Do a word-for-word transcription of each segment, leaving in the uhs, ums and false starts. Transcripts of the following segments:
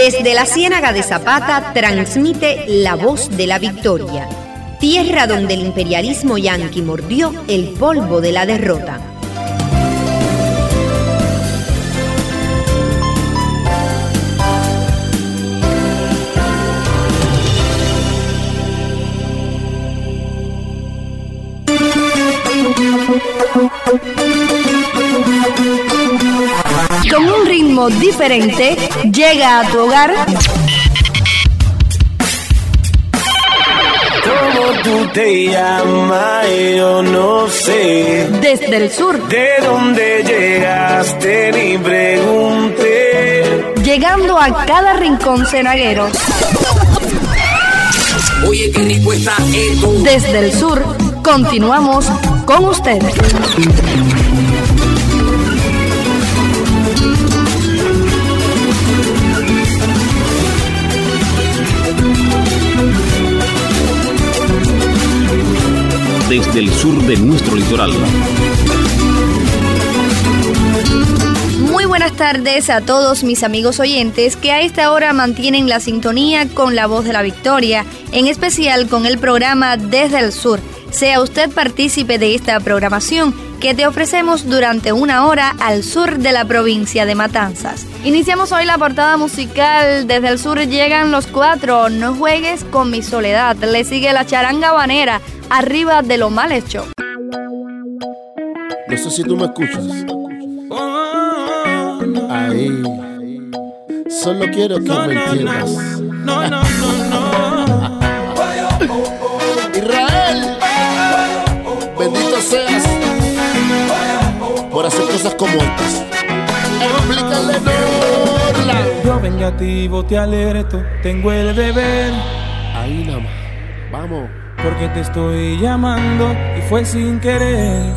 Desde la Ciénaga de Zapata transmite La Voz de la Victoria, tierra donde el imperialismo yanqui mordió el polvo de la derrota. Con un ritmo diferente, llega a tu hogar. ¿Cómo tú te llamas? Yo no sé. Desde el sur. ¿De dónde llegaste? Ni pregunté. Llegando a cada rincón cenaguero. Oye, qué rico está esto. Desde el sur, continuamos con ustedes. Desde el sur de nuestro litoral. Muy buenas tardes a todos mis amigos oyentes que a esta hora mantienen la sintonía con La Voz de la Victoria, en especial con el programa Desde el Sur. Sea usted partícipe de esta programación que te ofrecemos durante una hora al sur de la provincia de Matanzas. Iniciamos hoy la portada musical. Desde el sur llegan los cuatro. No juegues con mi soledad. Le sigue la charanga habanera, Arriba de lo mal hecho. No sé si tú me escuchas. Ahí. Solo quiero que No, me no, entiendas. no, no, no, no. Israel, bendito seas por hacer cosas como estas. Explícale, Norla. Yo vengativo te alerto, tengo el deber. Ahí nada más. Vamos. Porque te estoy llamando y fue sin querer.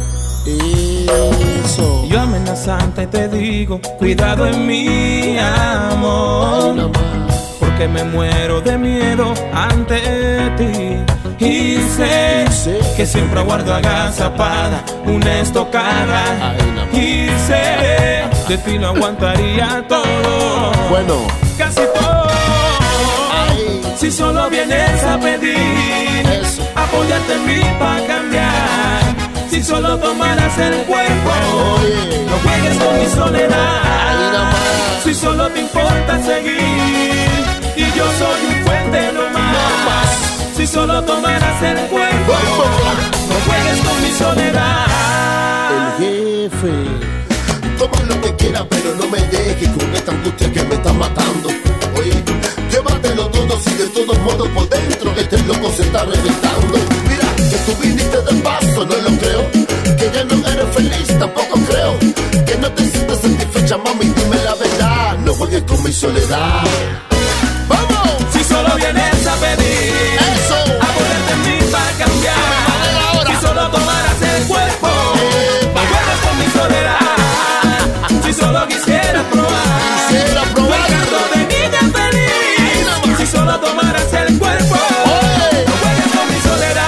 Eso. Yo amenazante te digo, cuidado en mi amor. Ahí nada más. Porque me muero de miedo ante ti. Y sé Sí. que siempre aguardo agazapada una estocada. Ahí nada más. Y sé de ti no aguantaría todo. Bueno. Casi todo. Ahí. Si solo vienes a pedir, Eso. apóyate en mí para cambiar. Si solo tomaras el cuerpo, Oye. no juegues con mi Ahí soledad. nada más. Si solo te importa seguir, y yo soy un puente no más. Si solo tomaras el cuerpo, no juegues con mi soledad. El jefe. Toma lo que quieras, pero no me dejes con esta angustia que me está matando. Oye, llévatelo todo si de todos modos por dentro este loco se está reventando. Mira, que tú viniste de paso, no lo creo. Que ya no eres feliz, tampoco creo. Que no te sientes satisfecha, mami, dime la verdad. No juegues con mi soledad. ¡Vamos! Si solo vienes a pedir, ¡Eso! apóyate en mí para cambiar. Si solo tomaras el cuerpo, no juegues con mi soledad. Si solo quisieras probar, Quisiera probar. el canto de niña feliz. Si solo tomaras el cuerpo, Oye. no juegues con mi soledad.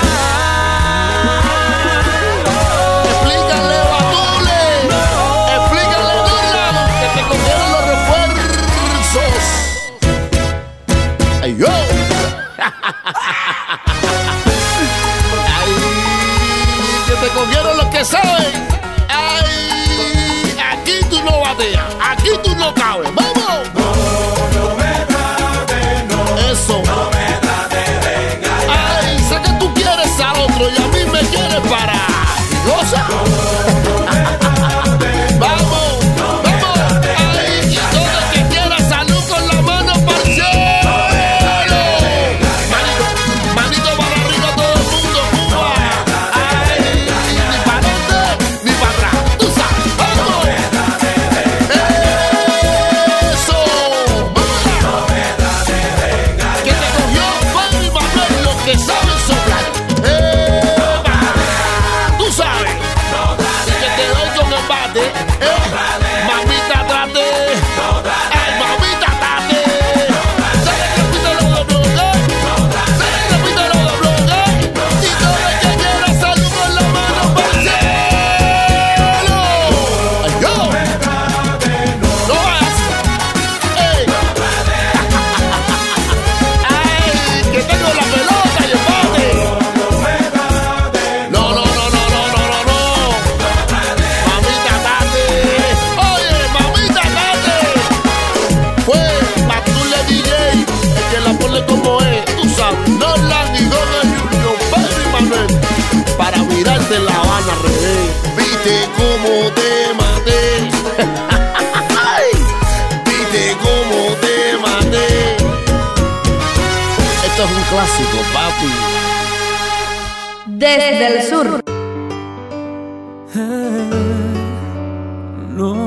Explícale, Batule. Explícale, Norla, que te cogieron los refuerzos. ¡Ay, yo! ¡Ay! Que te cogieron los que saben. ¡Ay! Aquí tú no bateas. Aquí tú no cabes. ¡Vamos! No me trates, no, Eso. no me trates de engañar. ¡Ay! Sé que tú quieres al otro y a mí me quieres para. ¡Goza! ¡Vamos! ¡Vamos! ¡Ay! Y todo el que quiera salud con la mano para el cielo. Manito, manito para arriba todo el mundo, Cuba. ¡Ay! Ni para adelante ni para atrás. ¡Tú sabes! ¡Vamos! ¡Eso! ¡Vamos! Que te cogió Padre Manuel, los que saben soplar. ¡Eh! ¡Tú sabes! Que en La Habana, rey. Viste cómo te maté. Viste cómo te maté. Esto es un clásico, papi. Desde el sur. No,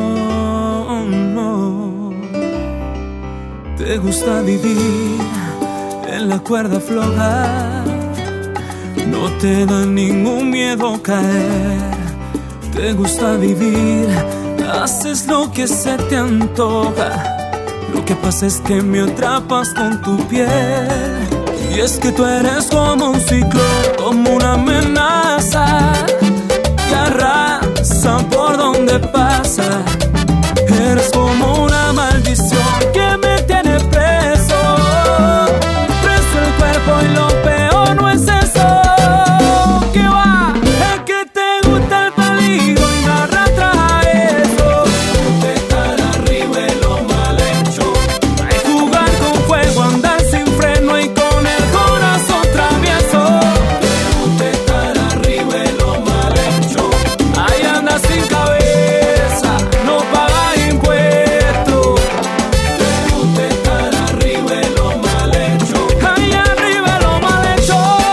no. Te gusta vivir en la cuerda floja. No te da ningún miedo caer. Te gusta vivir, haces lo que se te antoja. Lo que pasa es que me atrapas con tu piel. Y es que tú eres como un ciclón, como una amenaza que arrasa por donde pasa. Eres como una maldición que me tiene preso. Preso el cuerpo y lo peor no es eso. ¿Qué va? Es que te gusta el peligro y me arrastra a eso. Te estar arriba es lo mal hecho. Hay jugar con fuego, andar sin freno y con el corazón travieso. Te estar arriba es lo mal hecho. Ahí andas sin cabeza, no pagas impuestos. Te estar arriba es lo mal hecho. Ahí arriba es lo mal hecho.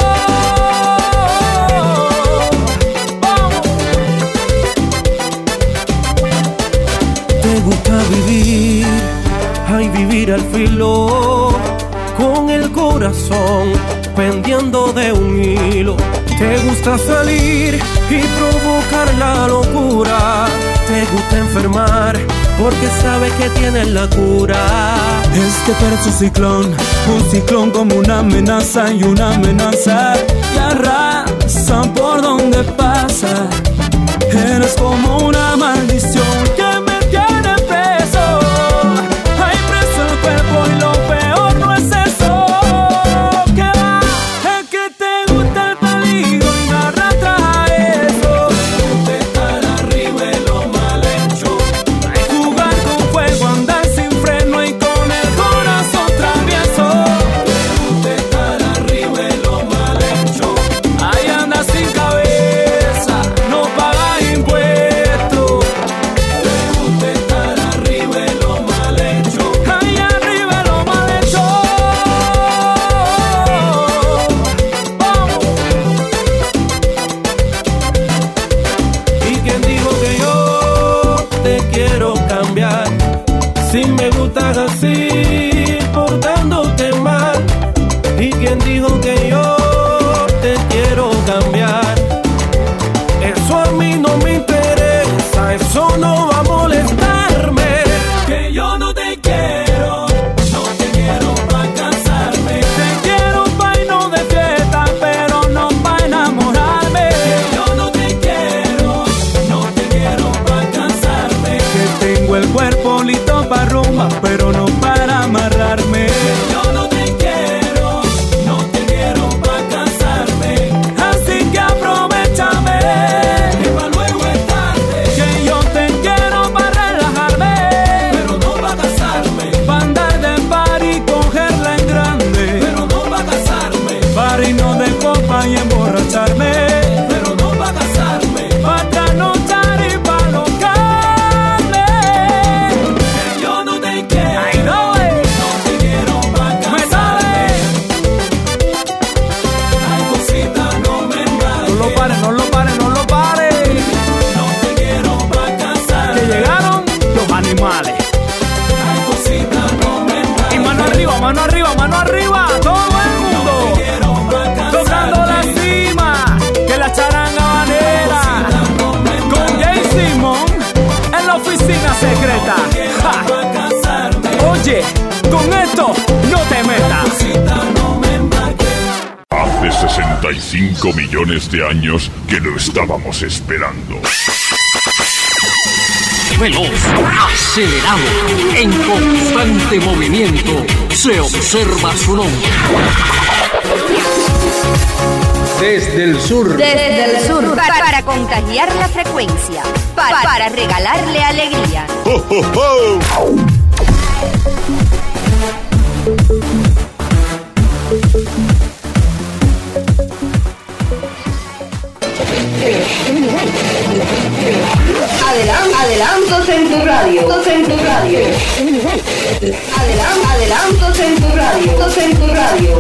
Vamos. Te gusta vivir, ay, vivir al filo, con el corazón pendiendo de un hilo. Te gusta salir y provocar la locura. Te gusta enfermar porque sabes que tienes la cura. Este perro ciclón, un ciclón como una amenaza y una amenaza que arrasa por donde pasa. Eres como una maldición que me tiene preso. Hay preso el cuerpo y lo peor no es eso. ¿Qué va? Es que te gusta el peligro y me arrastra a eso. Te estar arriba es lo mal hecho. Hay jugar con fuego, andar sin freno y con el corazón travieso. Te estar arriba es lo mal hecho. Ahí andas sin cabeza, no pagas impuestos. Te estar arriba es lo mal hecho. Ahí arriba es lo mal hecho. Vamos. ¿Y quién dijo que yo te quiero cambiar? Si me gustas así, portándote mal. ¿Y quién dijo que yo te quiero cambiar? Eso a mí no me interesa, eso no va a molestarme. Que yo no te quiero, no te quiero pa' casarme. Te quiero pa' irnos de fiesta, pero no pa' enamorarme. Que yo no te quiero, no te quiero pa' casarme. Que tengo el cuerpo listo pa' rumba, pero no para amarrarme. Que yo no te quiero, no te quiero pa' casarme. Así que aprovechame, que pa' luego es tarde. Que yo te quiero pa' relajarme, pero no pa' casarme. Pa' andar de party, cogerla en grande, pero no pa' casarme. Party no de copa y emborracharme, pero no pa' casarme. Pa' trasnochar y pa' locarme. Que yo no te quiero, I know it. No te quiero pa' casarme. Ay, cosita, no me embarques. No lo pares, no lo pares, no lo pares. No te quiero pa' casarme. Que llegaron los animales. Ay, cosita, no me embarques. Y mano arriba, mano arriba, mano arriba. Todo el mundo. No te quiero pa' casarme. Tocando la cima, que la charanga banera. Con Jay Simon en la oficina secreta. Ja. Oye, con esto no te metas. Hace sesenta y cinco millones de años que lo estábamos esperando. Veloz, acelerado, en constante movimiento, se observa su nombre. Desde el sur. Desde el sur. Para, para contagiar la frecuencia. Para, para regalarle alegría. ¡Oh, oh, oh! Adelan- adelantos en tu radio. Adelantos en tu radio. Adelan- adelantos en tu radio. Adelantos en tu radio.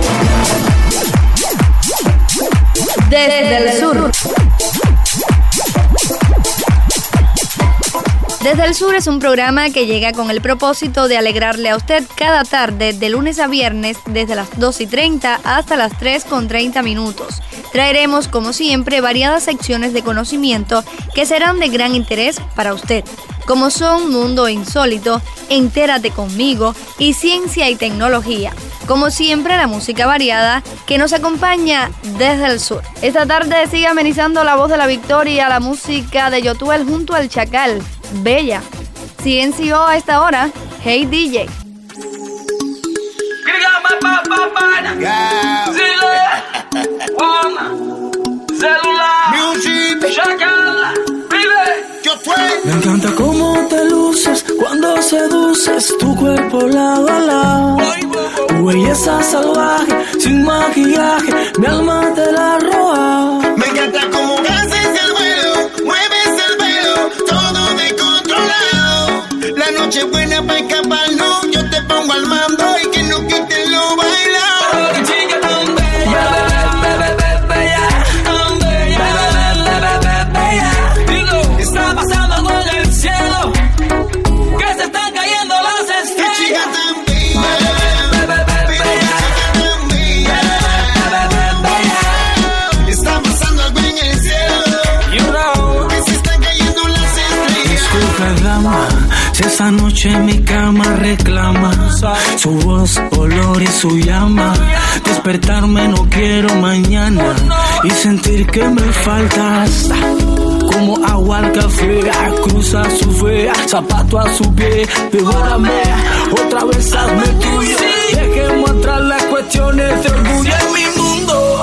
Desde el sur. Desde el Sur es un programa que llega con el propósito de alegrarle a usted cada tarde, de lunes a viernes, desde las dos y treinta hasta las tres con treinta minutos. Traeremos, como siempre, variadas secciones de conocimiento que serán de gran interés para usted, como son Mundo Insólito, Entérate Conmigo y Ciencia y Tecnología. Como siempre, la música variada que nos acompaña desde el sur. Esta tarde sigue amenizando la voz de la victoria, la música de Yotuel junto al Chacal, Bella. C N C O a esta hora, Hey D J. Me encanta cómo te luces cuando seduces tu cuerpo lado a lado. Tu belleza salvaje, sin maquillaje, mi alma te la roba. Me encanta cómo haces el vuelo, mueves el pelo, todo descontrolado. La noche buena para escapar, no, yo te pongo al mando y que no quiten lo bailado. Oh, qué chica tan bella, bella, bella, bella, tan bella, bella, bella, bella. Está pasando algo en el cielo, que se están cayendo las Qué chica estrellas. tan bella, bella, tan bella, bella. Está pasando algo en el cielo, You know. que se están cayendo las estrellas. Disculpa, dama, si esa noche mi cama reclama su voz, olor y su llama. Despertarme no quiero mañana y sentir que me faltas. Como agua al café, cruza su fe, zapato a su pie, devórame, otra vez hazme tuyo. Dejemos atrás las cuestiones de orgullo en mi mundo.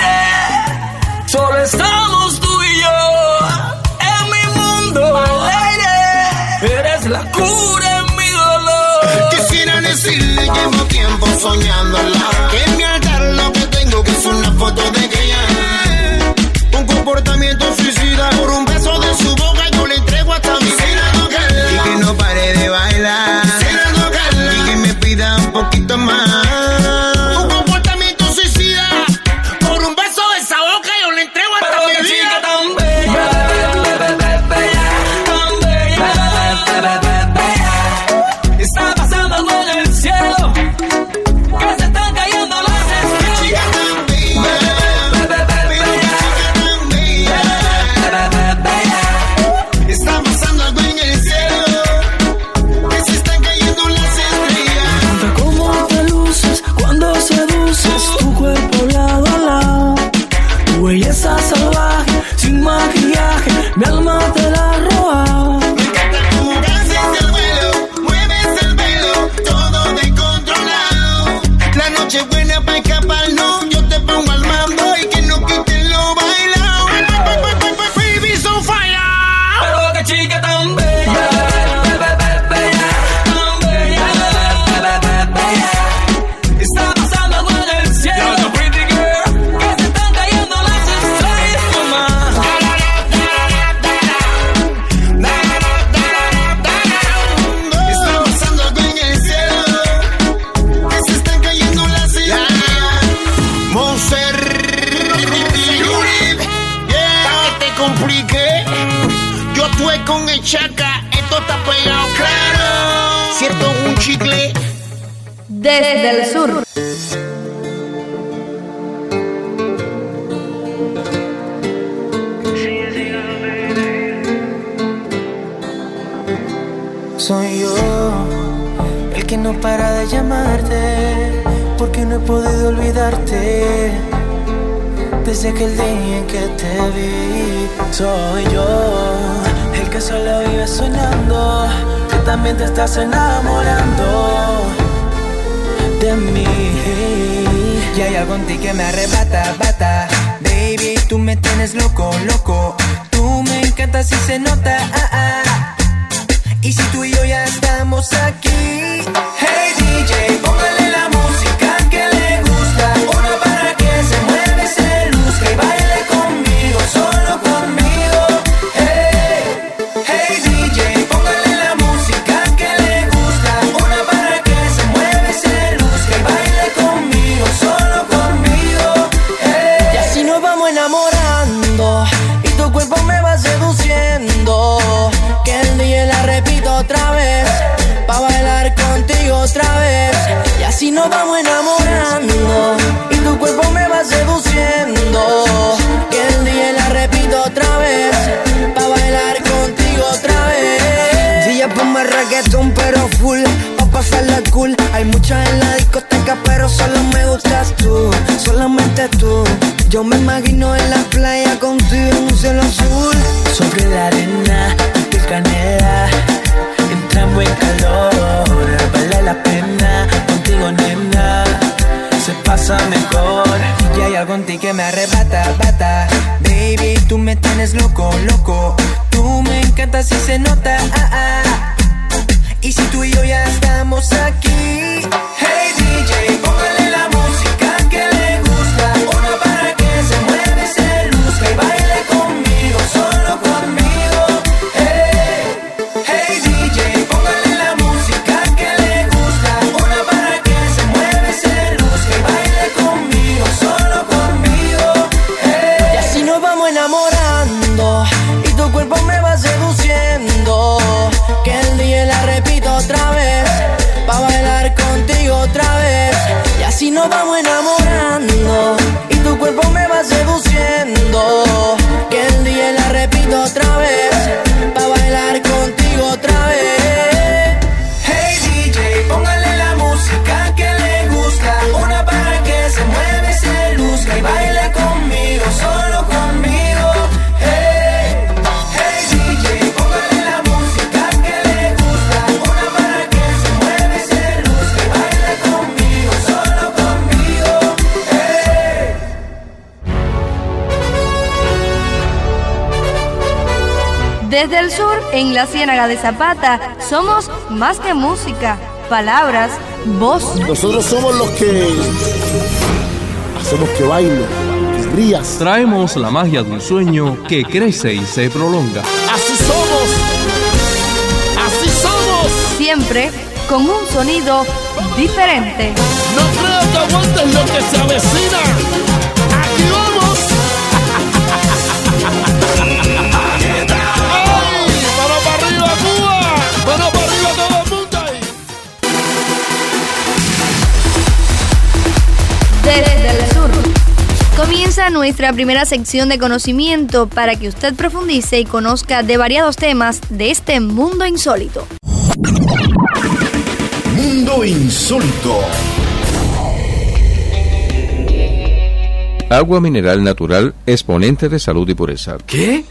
Aire, solo estamos tú y yo. En mi mundo, aire, eres la cura en mi dolor. Quisiera decirle, llevo tiempo soñándola, que en mi altar lo que tengo que es una foto de ella. Un comportamiento suicida, por un beso de su boca yo le entrego hasta mi vida. Y que no pare de bailar, y que me pida un poquito más. Un comportamiento suicida, por un beso de esa boca yo le entrego hasta Pero mi qué vida. chica tan bella, bella, bella, bella, tan bella, bella, bella, bella. Está pasando algo en el cielo, que se están cayendo las estrellas. Chica tan bella, Bella, bella, bella, bella, bella. está pasando algo en el cielo, que se están cayendo las estrellas. Canta cómo te luces cuando seduces tu cuerpo lado a lado. Tu belleza salvaje, sin maquillaje, mi alma te la roba. Me encanta cómo haces el vuelo, mueves el pelo, todo descontrolado. La noche buena para escapar, no, yo te pongo al mando y que no quiten lo bailado. Baby, so fire. Pero qué chica tan bella, bella, bella, bella, tan bella, bella, bella, bella. Está pasando algo en el cielo, que se están cayendo las estrellas, mamá. Está pasando algo en el cielo, que se están cayendo las estrellas. Monster, yeah, que te compliqué. Yo estuve con el Chaca, esto está pegado claro. Cierto, un chicle. Desde el sur. Soy yo el que no para de llamarte, porque no he podido olvidarte desde aquel día en que te vi. Soy yo el que solo vive soñando, que también te estás enamorando de mí. Y hay algo en ti que me arrebata, bata. Baby, tú me tienes loco, loco. Tú me encantas y se nota, ah, ah. Y si tú y yo ya estamos aquí, hey D J, póngale la música que le gusta, una para que se mueve, se luzca y baile conmigo, solo conmigo. tu cuerpo me va seduciendo. Que el día la repito otra vez, pa' bailar contigo otra vez. Y así nos vamos enamorando. Y tu cuerpo me va seduciendo. Que el día la repito otra vez, pa' bailar contigo otra vez. Día ponme reggaetón pero full, pa' pasarla cool. Hay muchas en la discoteca pero solo me gustas tú, solamente tú. Yo me imagino en la playa contigo en un cielo azul. Sobre la arena, tu piel canela, entramos en calor. Vale la pena, contigo nena, se pasa mejor. Y hay algo en ti que me arrebata, bata. Baby, tú me tienes loco, loco. Tú me encantas y se nota, ah, ah. Y si tú y yo ya estamos aquí, hey D J, póngale la música que le gusta. Una para que se mueve, se luzca y baile conmigo, solo conmigo. Hey, hey D J, póngale la música que le gusta. Una para que se mueve, se luzca y baile conmigo, solo conmigo. Hey. Y así nos vamos enamorando y tu cuerpo me va seduciendo. Que el día la repito otra vez, pa' bailar contigo otra vez. Y así nos vamos enamorando y tu cuerpo me va seduciendo. Que el día la repito otra vez, pa' bailar contigo otra vez. Hey D J, póngale la música que le gusta. Una para que se mueve, se luzca y baile conmigo, solo conmigo. Desde el sur, en la Ciénaga de Zapata, somos más que música, palabras, voz. Nosotros somos los que hacemos que baile, que rías. Traemos la magia de un sueño que crece y se prolonga. Así somos, así somos. Siempre con un sonido diferente. No creo que aguantes lo que se avecina. Aquí vamos. Desde el sur comienza nuestra primera sección de conocimiento para que usted profundice y conozca de variados temas de este mundo insólito. Mundo insólito. Agua mineral natural, exponente de salud y pureza. ¿Qué?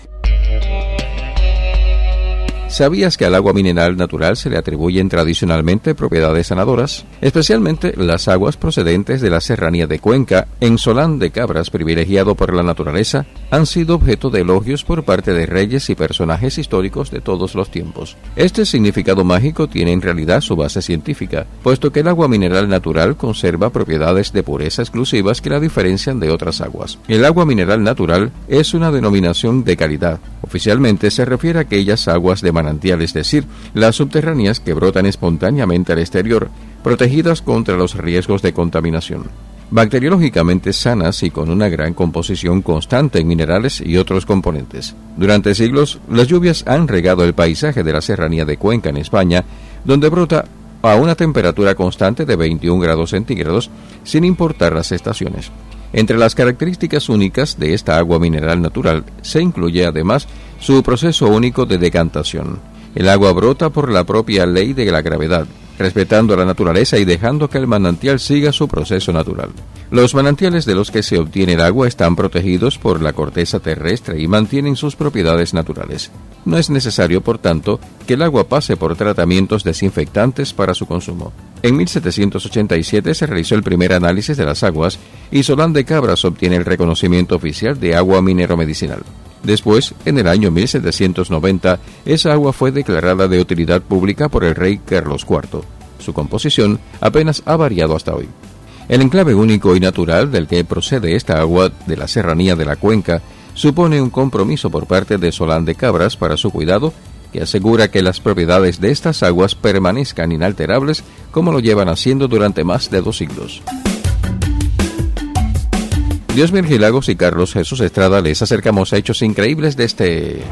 ¿Sabías que al agua mineral natural se le atribuyen tradicionalmente propiedades sanadoras? Especialmente las aguas procedentes de la serranía de Cuenca, en Solán de Cabras, privilegiado por la naturaleza, han sido objeto de elogios por parte de reyes y personajes históricos de todos los tiempos. Este significado mágico tiene en realidad su base científica, puesto que el agua mineral natural conserva propiedades de pureza exclusivas que la diferencian de otras aguas. El agua mineral natural es una denominación de calidad. Oficialmente se refiere a aquellas aguas de manantial, es decir, las subterráneas que brotan espontáneamente al exterior, protegidas contra los riesgos de contaminación. Bacteriológicamente sanas y con una gran composición constante en minerales y otros componentes. Durante siglos, las lluvias han regado el paisaje de la serranía de Cuenca en España, donde brota a una temperatura constante de veintiún grados centígrados, sin importar las estaciones. Entre las características únicas de esta agua mineral natural se incluye además su proceso único de decantación. El agua brota por la propia ley de la gravedad, respetando la naturaleza y dejando que el manantial siga su proceso natural. Los manantiales de los que se obtiene el agua están protegidos por la corteza terrestre y mantienen sus propiedades naturales. No es necesario, por tanto, que el agua pase por tratamientos desinfectantes para su consumo. En mil setecientos ochenta y siete se realizó el primer análisis de las aguas y Solán de Cabras obtiene el reconocimiento oficial de agua mineromedicinal. Después, en el año mil setecientos noventa, esa agua fue declarada de utilidad pública por el rey Carlos cuarto. Su composición apenas ha variado hasta hoy. El enclave único y natural del que procede esta agua de la serranía de la Cuenca supone un compromiso por parte de Solán de Cabras para su cuidado, que asegura que las propiedades de estas aguas permanezcan inalterables como lo llevan haciendo durante más de dos siglos. Dios Virgil Lagos y Carlos Jesús Estrada les acercamos a hechos increíbles de este...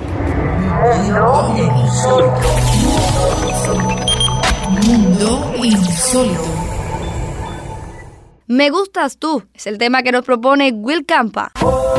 Mundo insólito. Me gustas tú, es el tema que nos propone Will Campa.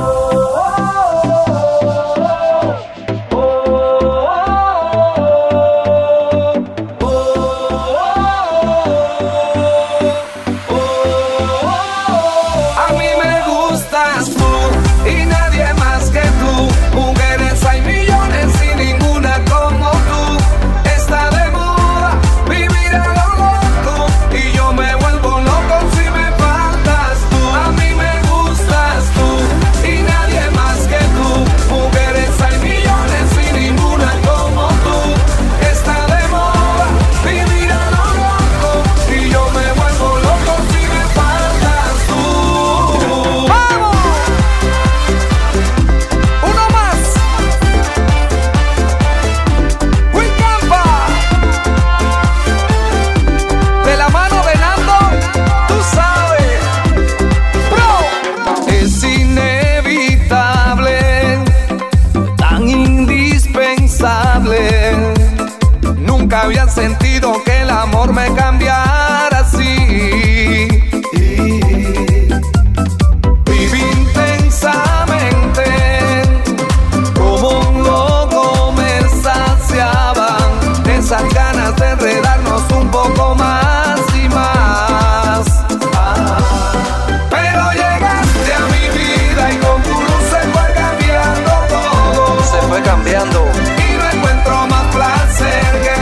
Había sentido que el amor me cambiara así. Viví intensamente, como un loco me saciaban esas ganas de enredarnos un poco más y más. Pero llegaste a mi vida y con tu luz se fue cambiando todo. Se fue cambiando. Y no encuentro más placer que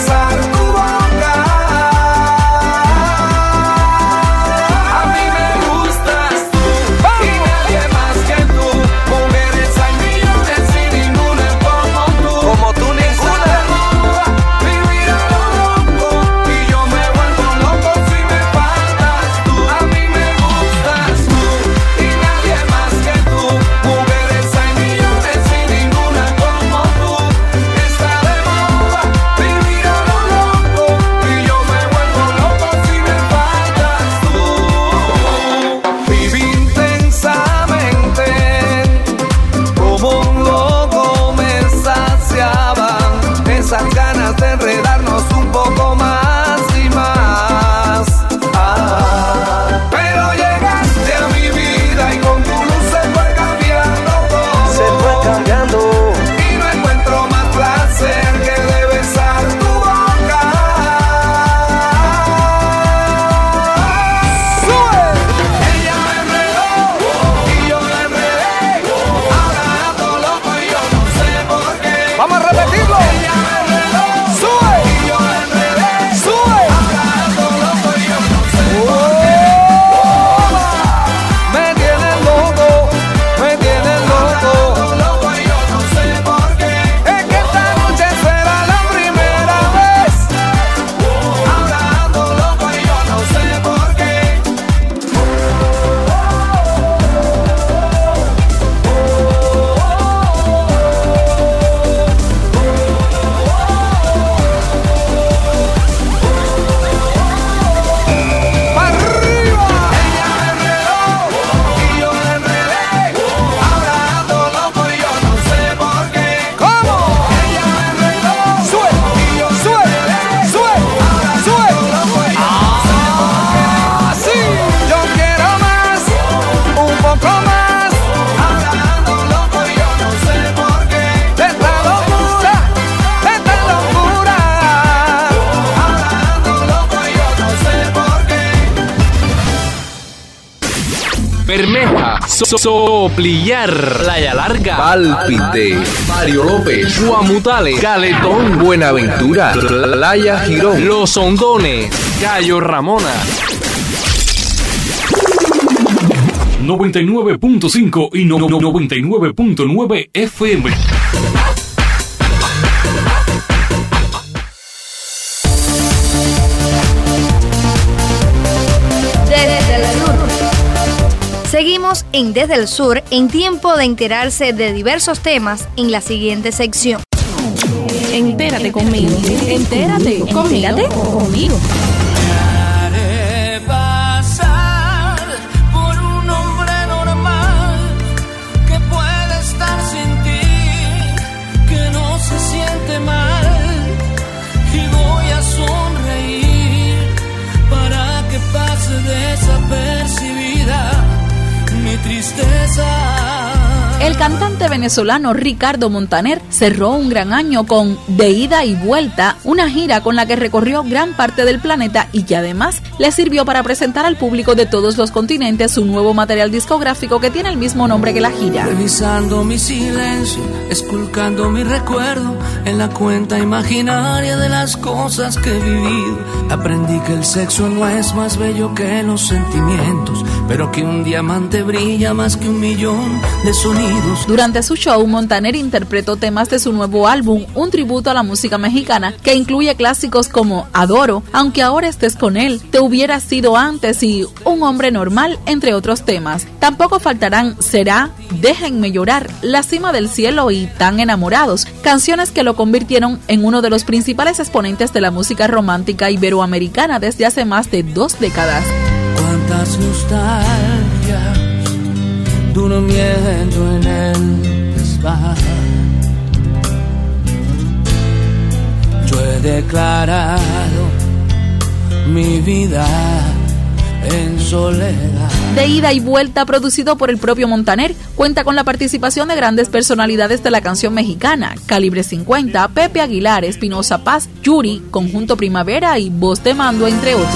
Bermeja, so Soplillar, Playa Larga, Pálpite, Mario López, Guamutales, Caletón, Buenaventura, Playa Girón, Los Hondones, Cayo Ramona. noventa y nueve punto cinco y no, no, noventa y nueve punto nueve F M. Desde el sur. Seguimos en Desde el Sur en tiempo de enterarse de diversos temas en la siguiente sección. Entérate conmigo. Entérate conmigo. Entérate conmigo. Pasar por un hombre normal. cantante venezolano Ricardo Montaner cerró un gran año con De Ida y Vuelta, una gira con la que recorrió gran parte del planeta y que además le sirvió para presentar al público de todos los continentes su nuevo material discográfico que tiene el mismo nombre que la gira. Revisando mi silencio, esculcando mi recuerdo en la cuenta imaginaria de las cosas que he vivido, aprendí que el sexo no es más bello que los sentimientos, pero que un diamante brilla más que un millón de sonidos. Durante su show, Montaner interpretó temas de su nuevo álbum, un tributo a la música mexicana, que incluye clásicos como Adoro, Aunque ahora estés con él, Te hubiera sido antes y Un hombre normal, entre otros temas. Tampoco faltarán Será, Déjenme llorar, La cima del cielo y Tan enamorados, canciones que lo convirtieron en uno de los principales exponentes de la música romántica iberoamericana desde hace más de dos décadas. Cuántas nostalgias durmiendo en el desván. Yo he declarado mi vida en soledad. De Ida y Vuelta, producido por el propio Montaner, cuenta con la participación de grandes personalidades de la canción mexicana: Calibre cincuenta, Pepe Aguilar, Espinosa Paz, Yuri, Conjunto Primavera y Voz de Mando, entre otros.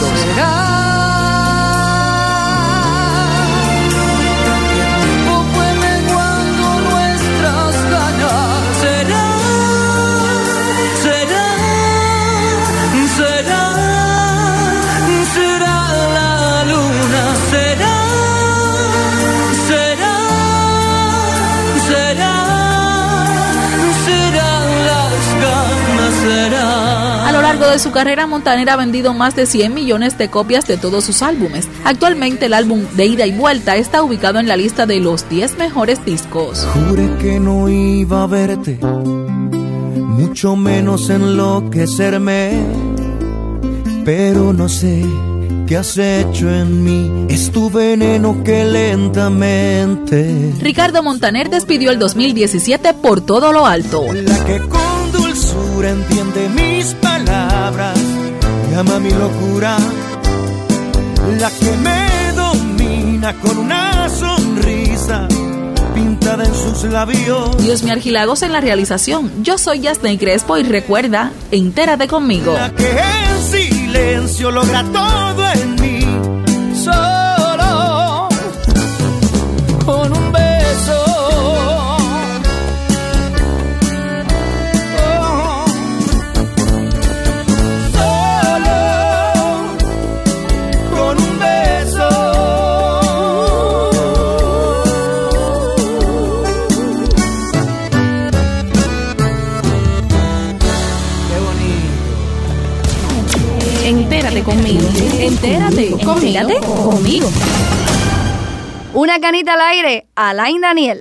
A lo largo de su carrera, Montaner ha vendido más de cien millones de copias de todos sus álbumes. Actualmente, el álbum De Ida y Vuelta está ubicado en la lista de los diez mejores discos. Juré que no iba a verte, mucho menos enloquecerme, pero no sé qué has hecho en mí, es tu veneno que lentamente. Ricardo Montaner despidió el dos mil diecisiete por todo lo alto. La que con dulzura entiende mis palabras, llama mi locura, la que me domina con una sonrisa pintada en sus labios. Dios me Argilagos en la realización. Yo soy Yasney Crespo y recuerda, entérate conmigo. La que en silencio logra todo en mí, solo con un beso. Oh, solo con un beso. Qué bonito. Entérate conmigo. Entérate. Entérate conmigo. Una canita al aire, Alain Daniel.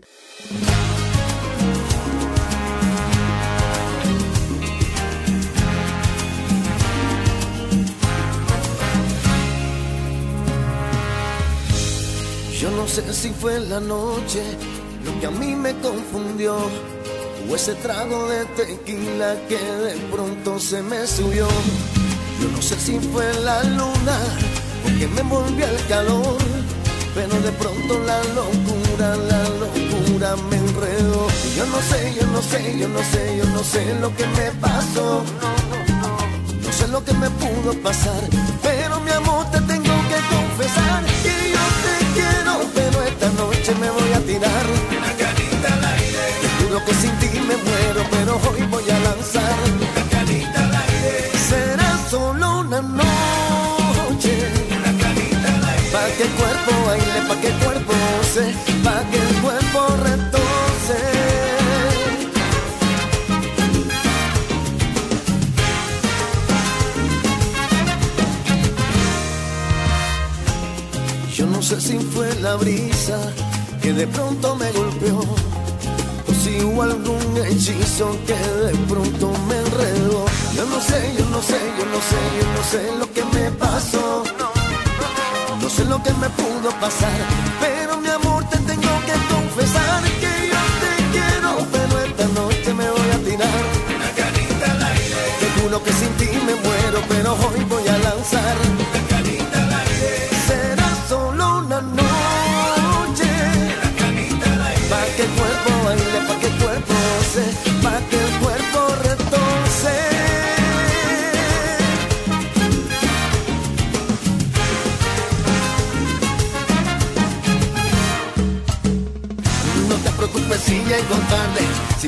Yo no sé si fue la noche lo que a mí me confundió, o ese trago de tequila que de pronto se me subió. Yo no sé si fue la luna porque me envolvió el calor, pero de pronto la locura, la locura me enredó. Yo no sé, yo no sé, yo no sé, yo no sé lo que me pasó. No sé lo que me pudo pasar, pero mi amor te tengo que confesar que yo te quiero, pero esta noche me voy a tirar una canita al aire. Te juro que sin ti me muero, pero hoy voy a lanzar una canita al aire. Será solo una noche, una canita al aire. Pa' que el cuerpo baile, pa' que el cuerpo goce, pa' que el cuerpo retose. Yo no sé si fue la brisa que de pronto me golpeó, o si hubo algún hechizo que de pronto me enredó. Yo no sé, yo no sé, yo no sé, yo no sé lo que me pasó. No sé lo que me pudo pasar, pero mi amor te tengo que confesar que yo te quiero, pero esta noche me voy a tirar una canita al aire. Te juro que sin ti me muero, pero hoy voy a lanzar una canita al aire. Será solo una noche, una canita al aire. Pa' que el cuerpo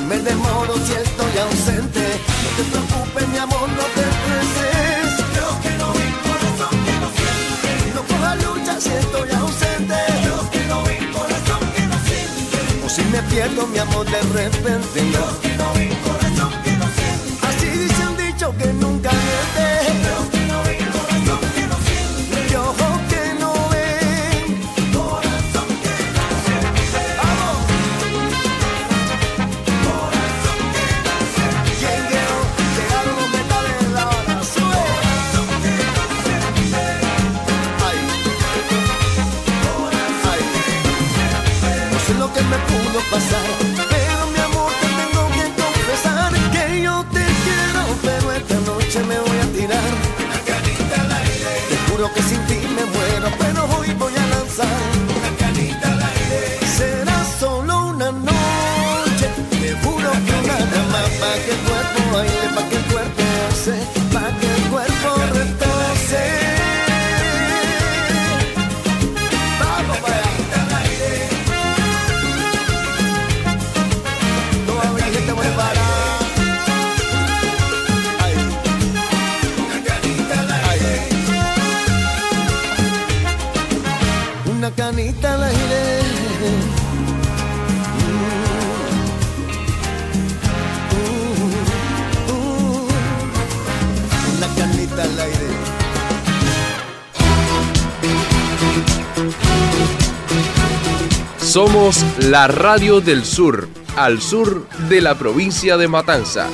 me demoro si estoy ausente. No te preocupes, mi amor, no te estreses. Creo que no vi corazón que no siente. No coja lucha si estoy ausente. Creo que no vi corazón que no siente. O si me pierdo, mi amor, de repente. Creo que no vi corazón que no siente. Así dice un dicho que nunca miente. Creo que no vi corazón que no siente. Y ojo que no ven. Corazón que no siente. ¡Vamos! Corazón que no siente. Llegueo, llegaron los metales en la hora. Sube. Corazón que no siente. Ay. Corazón que no siente. No sé lo que me pudo pasar, pero mi amor te tengo que confesar que yo te quiero, pero esta noche me voy a tirar una canita al aire. Te juro que sin ti me muero, pero hoy voy a lanzar una canita al aire. Será solo una noche, te juro que una nada más, pa' que el cuerpo baile, pa' que el cuerpo goce, pa' que el cuerpo retose. Vamos para allá. Todavía hay gente buena para. Ay. Una canita al aire. Una canita al aire. Uh, uh, uh. Una canita al aire. Somos la radio del sur, al sur de la provincia de Matanzas.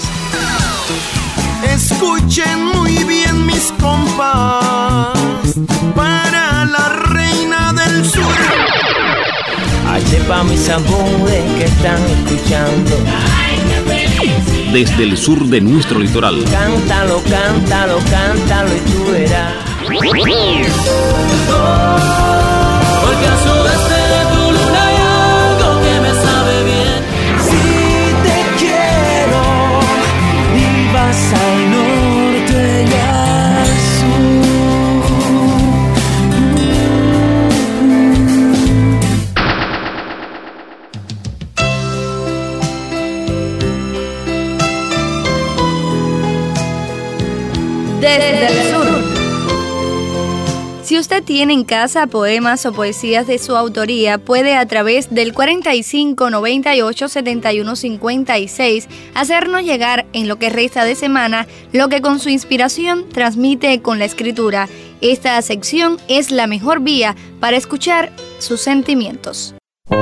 Escuchen muy bien mis compas, para la reina del sur. Hace pa' mis amores que están escuchando. Desde el sur de nuestro litoral. Cántalo, cántalo, cántalo y tú verás. Porque al sudeste de tu luna hay algo que me sabe bien. Si te quiero y vas al norte y al sur. Desde el sur. Si usted tiene en casa poemas o poesías de su autoría, puede a través del cuarenta y cinco, noventa y ocho, setenta y uno, cincuenta y seis hacernos llegar en lo que resta de semana lo que con su inspiración transmite con la escritura. Esta sección es la mejor vía para escuchar sus sentimientos.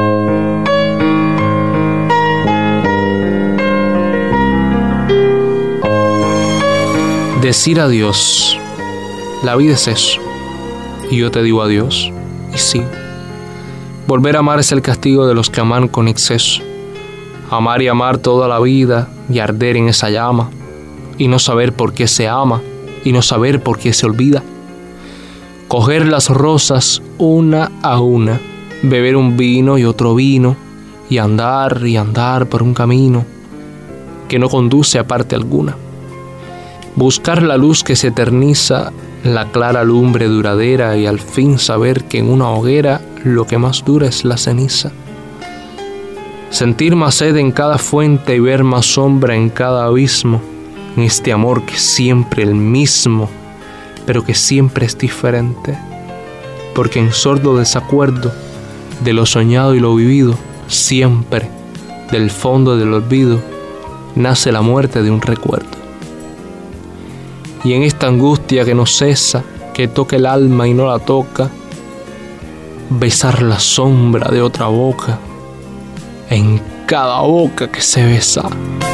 Decir adiós. La vida es eso. Y yo te digo adiós, y sí. Volver a amar es el castigo de los que aman con exceso. Amar y amar toda la vida y arder en esa llama, y no saber por qué se ama, y no saber por qué se olvida. Coger las rosas una a una, beber un vino y otro vino, y andar y andar por un camino que no conduce a parte alguna. Buscar la luz que se eterniza, la clara lumbre duradera, y al fin saber que en una hoguera lo que más dura es la ceniza. Sentir más sed en cada fuente y ver más sombra en cada abismo, en este amor que es siempre el mismo, pero que siempre es diferente, porque en sordo desacuerdo de lo soñado y lo vivido, siempre del fondo del olvido nace la muerte de un recuerdo. Y en esta angustia que no cesa, que toca el alma y no la toca, besar la sombra de otra boca, en cada boca que se besa.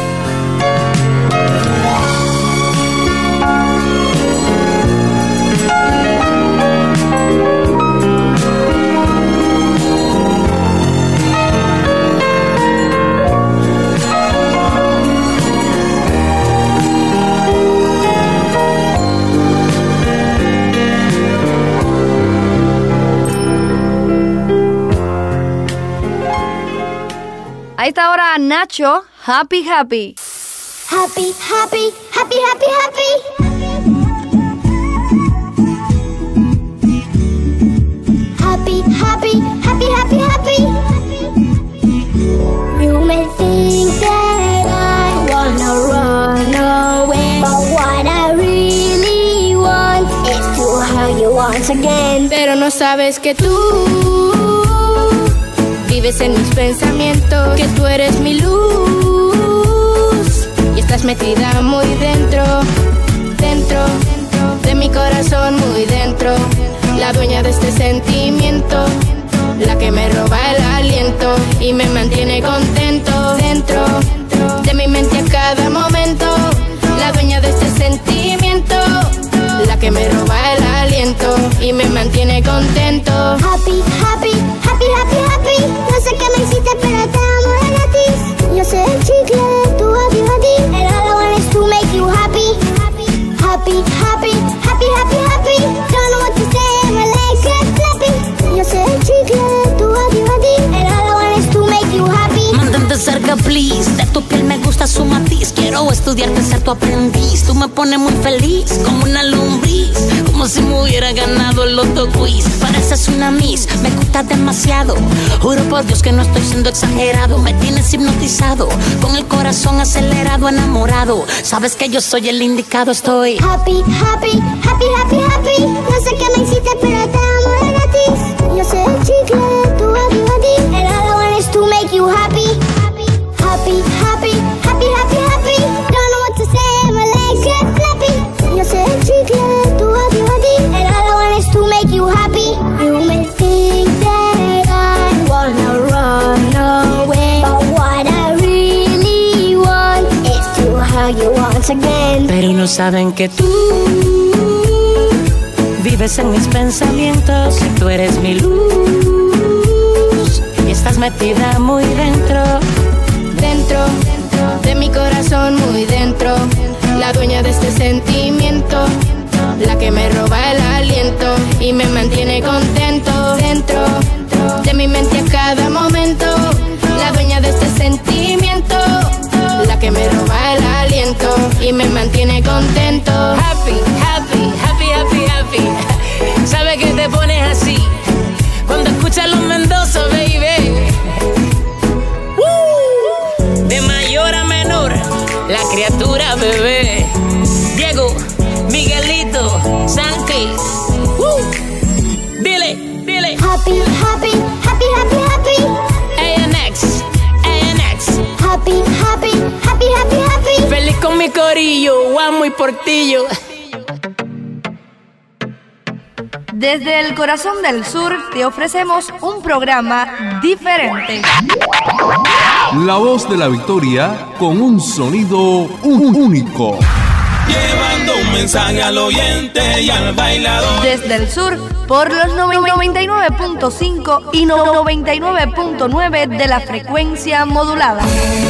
A esta hora, Nacho, Happy Happy. Happy, happy, happy, happy, happy. Happy, happy, happy, happy, happy. You may think that once again. Pero no sabes que tú vives en mis pensamientos, que tú eres mi luz y estás metida muy dentro, dentro de mi corazón, muy dentro, la dueña de este sentimiento, la que me roba el aliento y me mantiene contento, dentro de mi mente a cada momento, la dueña de este sentimiento, la que me roba el aliento y me mantiene contento. Happy, happy, happy, happy, happy. No sé qué me hiciste, pero te amo de gratis. Yo soy el chicle de tu happy, happy. And all I want is to make you happy. Happy, happy, happy, happy, happy. Don't know what to say, my legs get flappy. Yo soy el chicle de tu happy, happy. And all I want is to make you happy. Mantente cerca, please. De tu piel me gusta su matiz. Quiero estudiarte, ser tu aprendiz. Tú me pones muy feliz, como una lombriz, como si me hubiera ganado el Loto Quiz. Pareces una miss, me gusta demasiado. Juro por Dios que no estoy siendo exagerado. Me tienes hipnotizado, con el corazón acelerado, enamorado. Sabes que yo soy el indicado, estoy happy, happy, happy, happy, happy. No sé qué me hiciste, pero te amo de gratis. Yo soy el chicle de tu happy, happy. And all I want is to make you happy. Happy, happy, happy, happy, happy. Don't know what to say, my legs get flappy. Yo soy el chicle de tu happy, happy. And all I want is to make you happy. You may think that I wanna run away, but what I really want is to hug you once again. Pero no saben que tú vives en mis pensamientos y tú eres mi luz y estás metida muy dentro, dentro de mi corazón, muy dentro, la dueña de este sentimiento, la que me roba el aliento y me mantiene contento, dentro de mi mente a cada momento, la dueña de este sentimiento, la que me roba el aliento y me mantiene contento. Happy, happy, happy, happy, happy. ¿Sabes que te pones así cuando escuchas los Mendoza, baby? Woo. De mayor a menor, la criatura bebé. Diego, Miguelito, Santi. Woo. Dile, dile. Happy, happy, happy, happy, happy. A N X, A N X. Happy, happy, happy, happy, happy. Feliz con mi corillo, guamo y portillo. Desde el corazón del sur te ofrecemos un programa diferente. La voz de la victoria con un sonido un- único. Llevando un mensaje al oyente y al bailador. Desde el sur, por los noventa y nueve punto cinco y noventa y nueve punto nueve de la frecuencia modulada.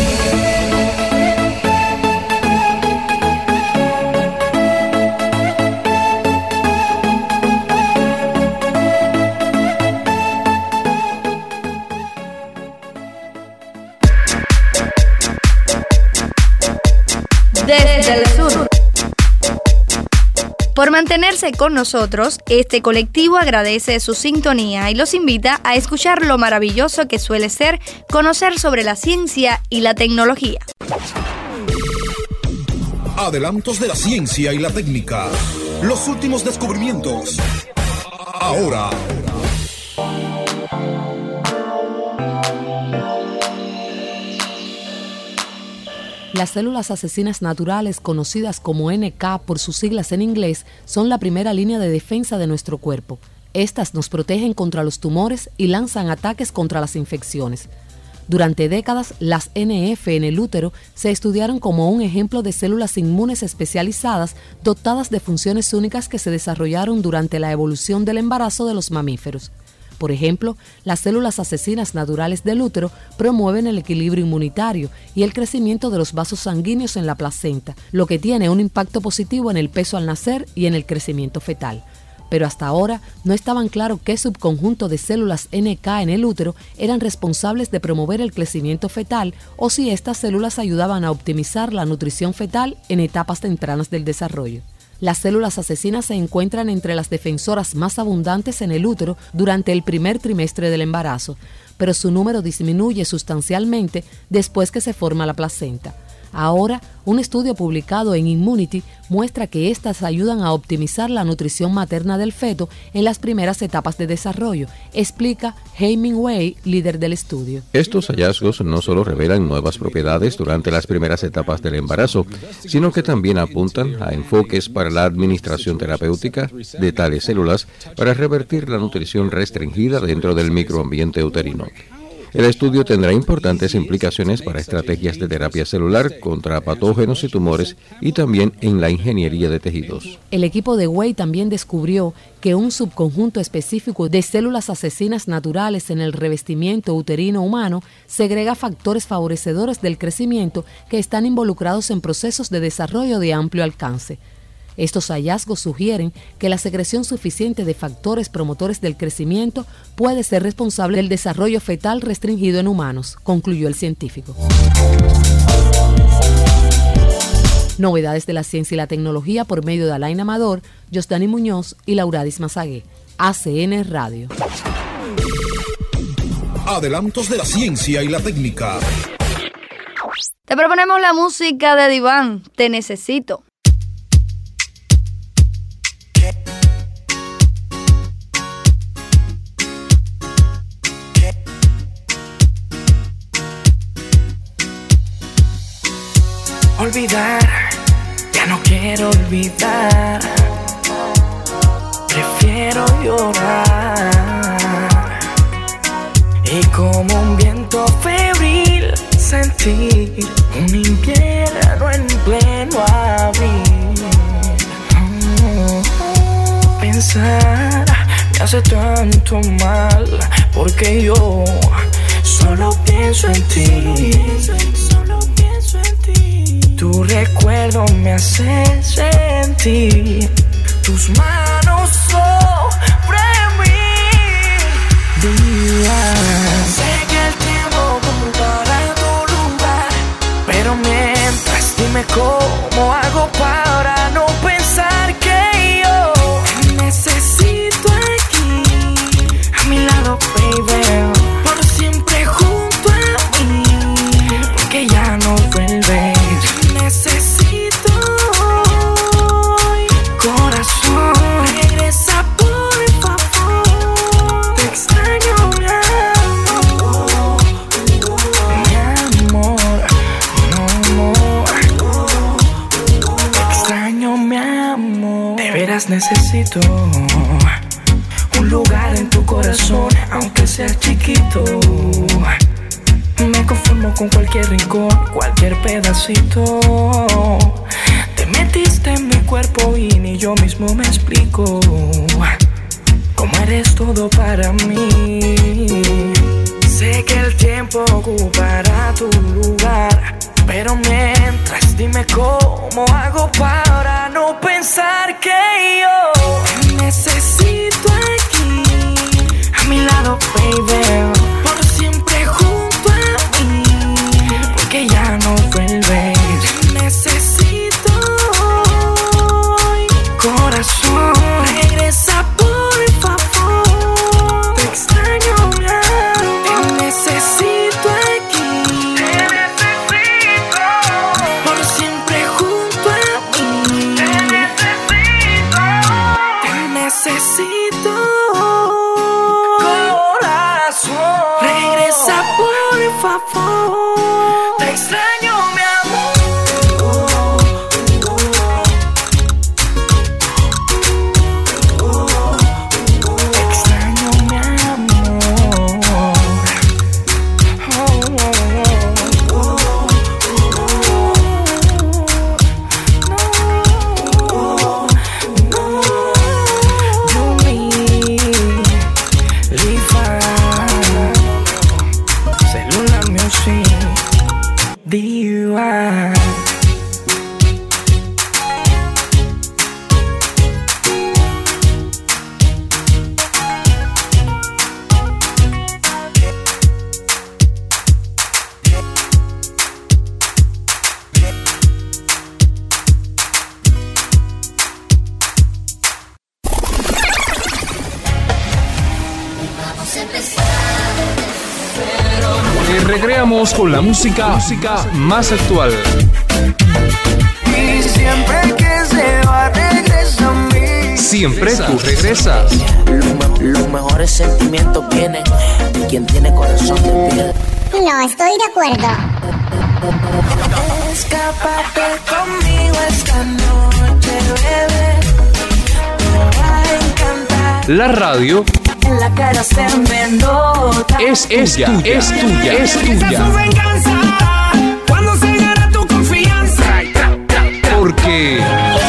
Desde el sur. Por mantenerse con nosotros, este colectivo agradece su sintonía y los invita a escuchar lo maravilloso que suele ser conocer sobre la ciencia y la tecnología. Adelantos de la ciencia y la técnica. Los últimos descubrimientos. Ahora. Las células asesinas naturales, conocidas como N K por sus siglas en inglés, son la primera línea de defensa de nuestro cuerpo. Estas nos protegen contra los tumores y lanzan ataques contra las infecciones. Durante décadas, las N F en el útero se estudiaron como un ejemplo de células inmunes especializadas dotadas de funciones únicas que se desarrollaron durante la evolución del embarazo de los mamíferos. Por ejemplo, las células asesinas naturales del útero promueven el equilibrio inmunitario y el crecimiento de los vasos sanguíneos en la placenta, lo que tiene un impacto positivo en el peso al nacer y en el crecimiento fetal. Pero hasta ahora no estaban claro qué subconjunto de células N K en el útero eran responsables de promover el crecimiento fetal o si estas células ayudaban a optimizar la nutrición fetal en etapas tempranas del desarrollo. Las células asesinas se encuentran entre las defensoras más abundantes en el útero durante el primer trimestre del embarazo, pero su número disminuye sustancialmente después que se forma la placenta. Ahora, un estudio publicado en Immunity muestra que éstas ayudan a optimizar la nutrición materna del feto en las primeras etapas de desarrollo, explica Hemingway, líder del estudio. Estos hallazgos no solo revelan nuevas propiedades durante las primeras etapas del embarazo, sino que también apuntan a enfoques para la administración terapéutica de tales células para revertir la nutrición restringida dentro del microambiente uterino. El estudio tendrá importantes implicaciones para estrategias de terapia celular contra patógenos y tumores y también en la ingeniería de tejidos. El equipo de Way también descubrió que un subconjunto específico de células asesinas naturales en el revestimiento uterino humano segrega factores favorecedores del crecimiento que están involucrados en procesos de desarrollo de amplio alcance. Estos hallazgos sugieren que la secreción suficiente de factores promotores del crecimiento puede ser responsable del desarrollo fetal restringido en humanos, concluyó el científico. Novedades de la ciencia y la tecnología por medio de Alain Amador, Josdani Muñoz y Lauradis Mazagué. A C N Radio. Adelantos de la ciencia y la técnica. Te proponemos la música de Diván, Te Necesito. Olvidar, ya no quiero olvidar. Prefiero llorar y como un viento febril sentir un invierno en pleno abril. Oh, pensar me hace tanto mal porque yo solo pienso en ti. Solo pienso en ti. Tu recuerdo me hace sentir tus manos sobre mí. Día. Sé que el tiempo ocupará tu lugar, pero mientras dime cómo hago para no pensar que yo te necesito aquí a mi lado, baby, por siempre junto a mí, porque ya no vuelves. Necesito hoy, corazón, regresa por favor. Te extraño, mi amor, mi amor, no, te extraño, mi amor. De veras necesito un lugar en tu corazón, aunque sea chiquito. Me conformo con cualquier rincón, cualquier pedacito. Te metiste en mi cuerpo y ni yo mismo me explico cómo eres todo para mí. Sé que el tiempo ocupará tu lugar, pero mientras dime cómo hago para no pensar que yo te necesito aquí a mi lado, baby, por siempre junto a mí, porque ya no vuelves. Necesito hoy, corazón, regresa por favor. Te extraño, mi amor, te necesito aquí. Te necesito por siempre junto a mí. Te necesito, te necesito, corazón. recreamos con la música, música más actual. Y siempre que se va regresa a mí. Siempre tú regresas. Los, los mejores sentimientos vienen de quien tiene corazón de piedra. No estoy de acuerdo. Escápate conmigo esta noche, bebé. Me va a encantar. La radio En la cara se me nota. es, es tuya, es tuya, es tuya. Su venganza cuando se gana tu confianza. Porque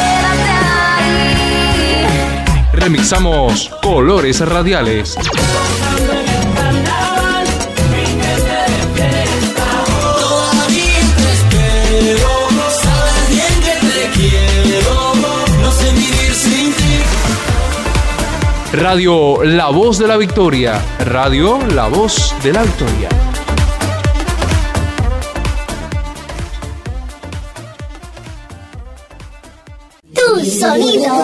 remixamos colores radiales. Radio La Voz de la Victoria. Radio La Voz de la Victoria. Tu sonido.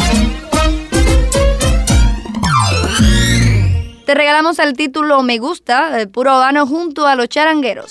Te regalamos el título Me Gusta de Puro Habano junto a los charangueros.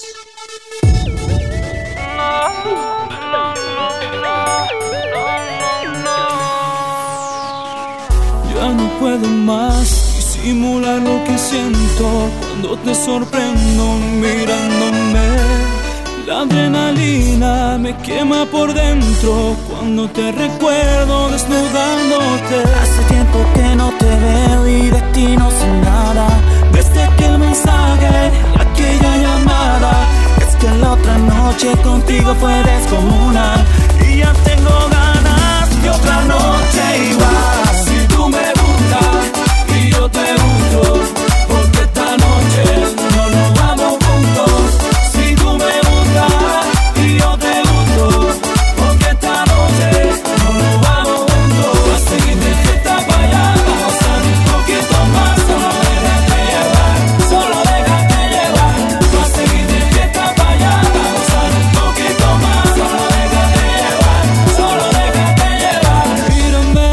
Ya no puedo más disimular lo que siento cuando te sorprendo mirándome. La adrenalina me quema por dentro cuando te recuerdo desnudándote. Hace tiempo que no te veo y de ti no sé nada. Desde aquel mensaje, aquella llamada. Es que la otra noche contigo fue descomunal. Y ya tengo ganas de otra noche igual. Si tú me gustas y yo te gusto, porque esta noche no nos vamos juntos. Si tú me gustas y yo te gusto, porque esta noche no nos vamos juntos. Va a seguir de fiesta para allá, vamos a gozar un poquito más. Solo déjate llevar, solo déjate llevar. Va a seguir de fiesta para allá, vamos a gozar un poquito más. Solo déjate llevar, solo déjate llevar. Mírame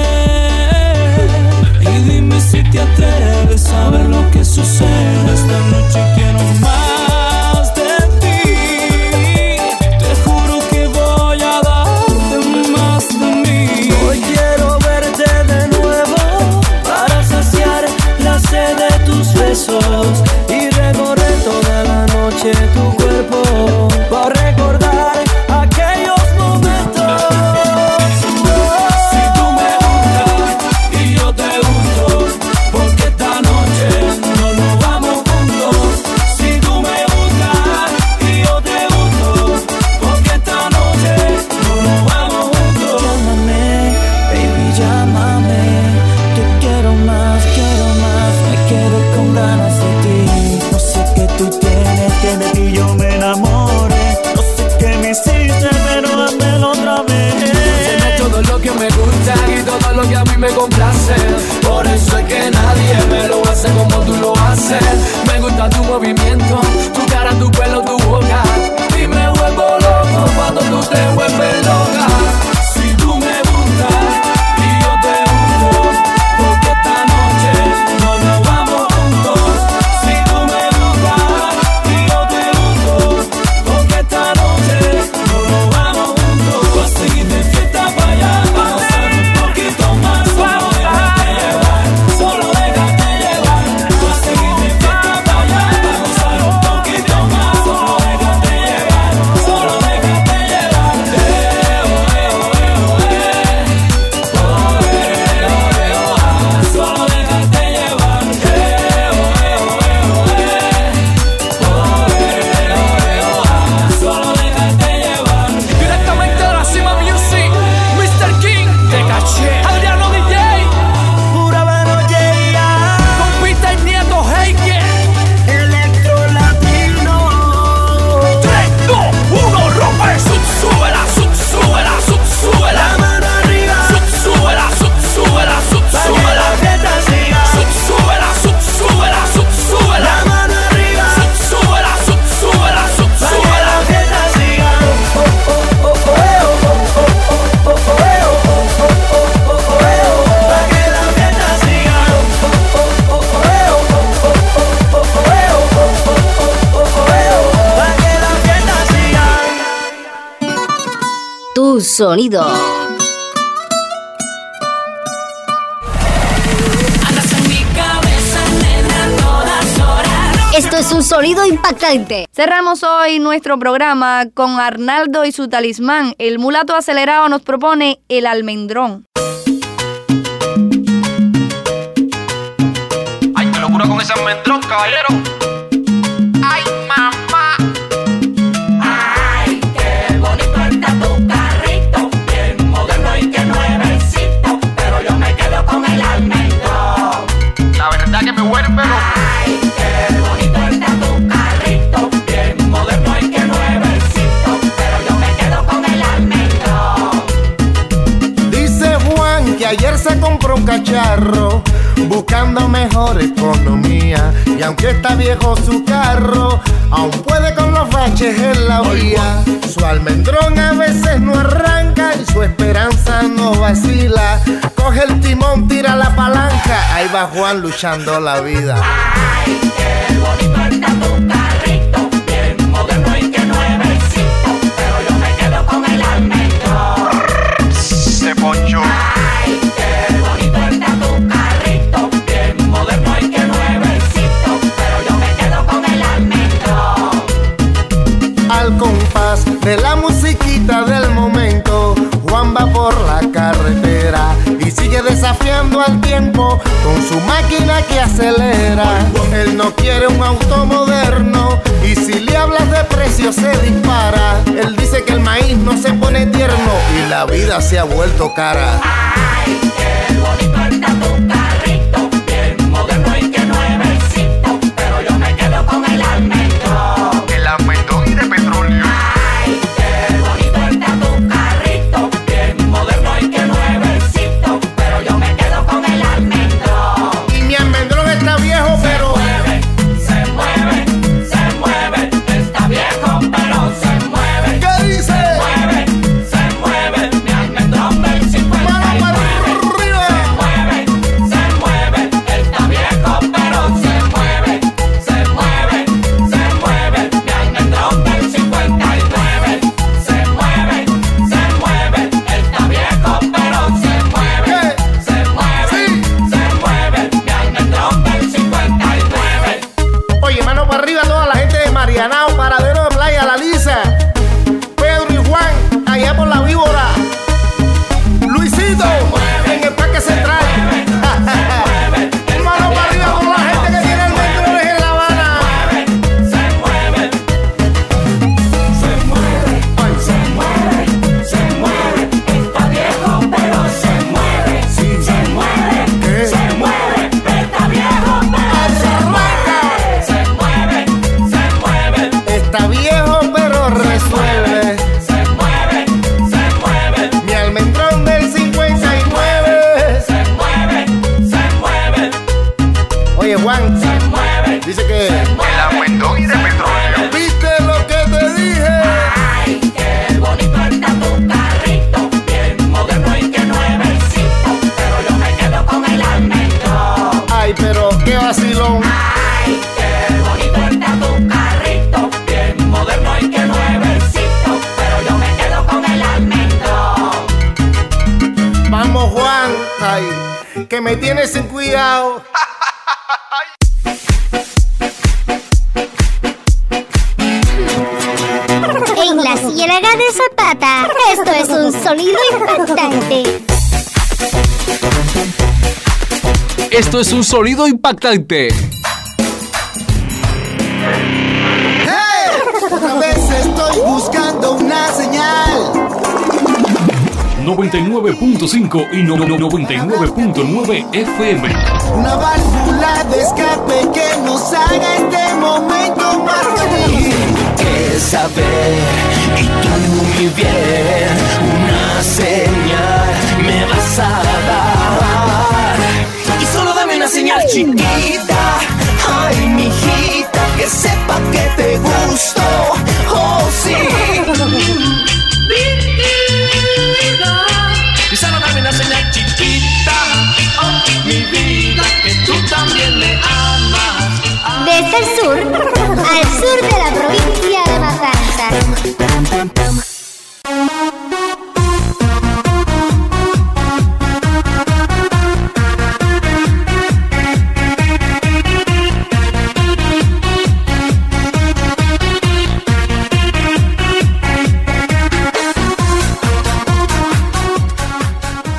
y dime si te atreves a ver lo que sucede. Esta noche quiero más de ti. Te juro que voy a darte más de mí. Hoy quiero verte de nuevo para saciar la sed de tus besos y recorrer toda la noche tu cuerpo para recordar aquellos momentos. Si tú me gustas y yo te gusto, porque esta noche no nos vamos juntos. Si tú me gustas y yo te gusto, porque esta noche no nos vamos juntos. Llámame, baby, llámame. Te quiero más, quiero más. Me quedé con ganas de ti. No sé qué tú tienes, que de ti yo me enamore. No sé qué me hiciste, pero házmelo otra vez. Tienes todo lo que me gusta y todo lo que a mí me complace. Por eso es que nadie me lo hace como tú lo haces. Me gusta tu movimiento, tu cara, tu pelo, tu boca. Y me vuelvo loco cuando tú te vuelves loca. Si tú me gustas y yo te gusto, porque esta noche no nos vamos juntos. Si tú me gustas y yo te gusto, porque esta noche no nos vamos juntos. Va a seguir de fiesta para allá, vamos a gozar un poquito más. Solo déjate llevar, solo déjate llevar. Va a seguir de fiesta para allá, vamos a gozar un poquito tu sonido. Esto es un sonido impactante. Cerramos hoy nuestro programa con Arnaldo y su talismán. El mulato acelerado nos propone El Almendrón. Ay, qué locura con ese almendrón, caballero. Ay, mamá. Ay, qué bonito está tu carrito, bien moderno y que nuevecito, pero yo me quedo con el almendrón. La verdad que me vuelve loco. Ay, qué bonito está tu carrito, bien moderno y que nuevecito, pero yo me quedo con el almendrón. Dice Juan que ayer se compró un cacharro buscando mejor economía, y aunque está viejo su carro, aún puede con los baches en la vía. Su almendrón a veces no arranca y su esperanza no vacila. Coge el timón, tira la palanca, ahí va Juan luchando la vida. Ay, qué bonito está tu carrito, bien moderno y que nuevecito, pero yo me quedo con el almendrón. Se ponchó. Ay, qué bonito está tu carrito, bien moderno y que nuevecito, pero yo me quedo con el almendrón. Al compás de la musiquita del momento, Juan va por la carretera y sigue desafiando al tiempo con su máquina que acelera. Él no quiere un auto moderno y si le hablas de precio se dispara. Él dice que el maíz no se pone tierno y la vida se ha vuelto cara. Ay, qué bonito está tu carrito, bien moderno y que nuevecito, pero yo me quedo con el almendrón. El almendrón y de petróleo. Ay, qué bonito está tu carrito, bien moderno y que nuevecito, pero yo me quedo con el almendrón. Y mi almendrón está viejo, pero se mueve, se mueve, está viejo, pero se mueve. ¿Qué dice? Se mueve, se mueve, mi almendrón del cincuenta y nueve. Se mueve, se mueve, está viejo, pero se mueve. Se mueve, se mueve, mi almendrón del cincuenta y nueve. Se mueve, se mueve, está viejo, pero se mueve. Se mueve, se mueve, mi almendrón del cincuenta y nueve. Oye, mano para arriba toda la gente de Marianao, Paradero de Playa La Lisa, Pedro y Juan, allá por la Víbora, Luisito, en el Parque Central. Mano para arriba con la gente que tiene almendrones en La Habana. Se mueve, se mueve, se mueve, se mueve, está viejo, pero se mueve. Se mueve, se mueve, está viejo, pero se mueve. Se mueve, se mueve, Está viejo pero resuelve. se mueve, se mueve, Mi almendrón del cincuenta y nueve. se mueve, se mueve, Oye, Juan, se mueve. dice que El almendrón y de petróleo. ¿viste lo que te dije? Ay, qué bonito está tu carrito, bien moderno y que nuevecito, pero yo me quedo con el almendrón. Ay, pero qué vacilón. Ay, qué bonito está tu carrito, bien moderno y que nuevecito, pero yo me quedo con el almendrón. Vamos, Juan. Ay, que me tienes sin cuidado. En la Ciénaga de Zapata, esto es un sonido impactante. Esto es un sonido impactante. ¡Hey! Otra vez estoy buscando una señal. noventa y nueve punto cinco y no- no- noventa y nueve punto nueve F M. Una válvula de escape que nos haga este momento más feliz. Que saber y tú mi bien, una señal me vas a dar. Y solo dame una señal chiquita, ay mijita, que sepa que te gusto, oh sí. Y solo dame una señal chiquita, oh mi vida, que tú también me amas. Desde el sur al sur de la provincia de Matanzas.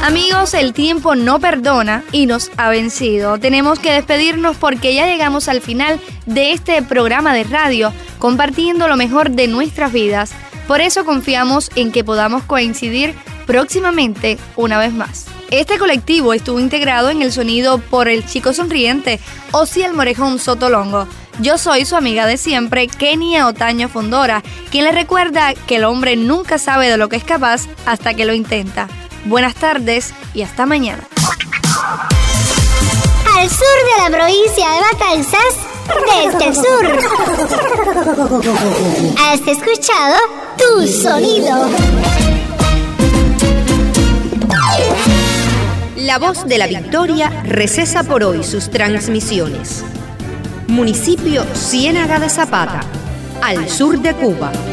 Amigos, el tiempo no perdona y nos ha vencido. Tenemos que despedirnos porque ya llegamos al final de este programa de radio, compartiendo lo mejor de nuestras vidas. Por eso confiamos en que podamos coincidir próximamente una vez más. Este colectivo estuvo integrado en el sonido por el chico sonriente Osiel Morejón Sotolongo. Yo soy su amiga de siempre, Kenia Otaño Fondora, quien le recuerda que el hombre nunca sabe de lo que es capaz hasta que lo intenta. Buenas tardes y hasta mañana. Al sur de la provincia de Matanzas, desde el sur. Has escuchado Tu Sonido. La Voz de la Victoria recesa por hoy sus transmisiones. Municipio Ciénaga de Zapata, al sur de Cuba.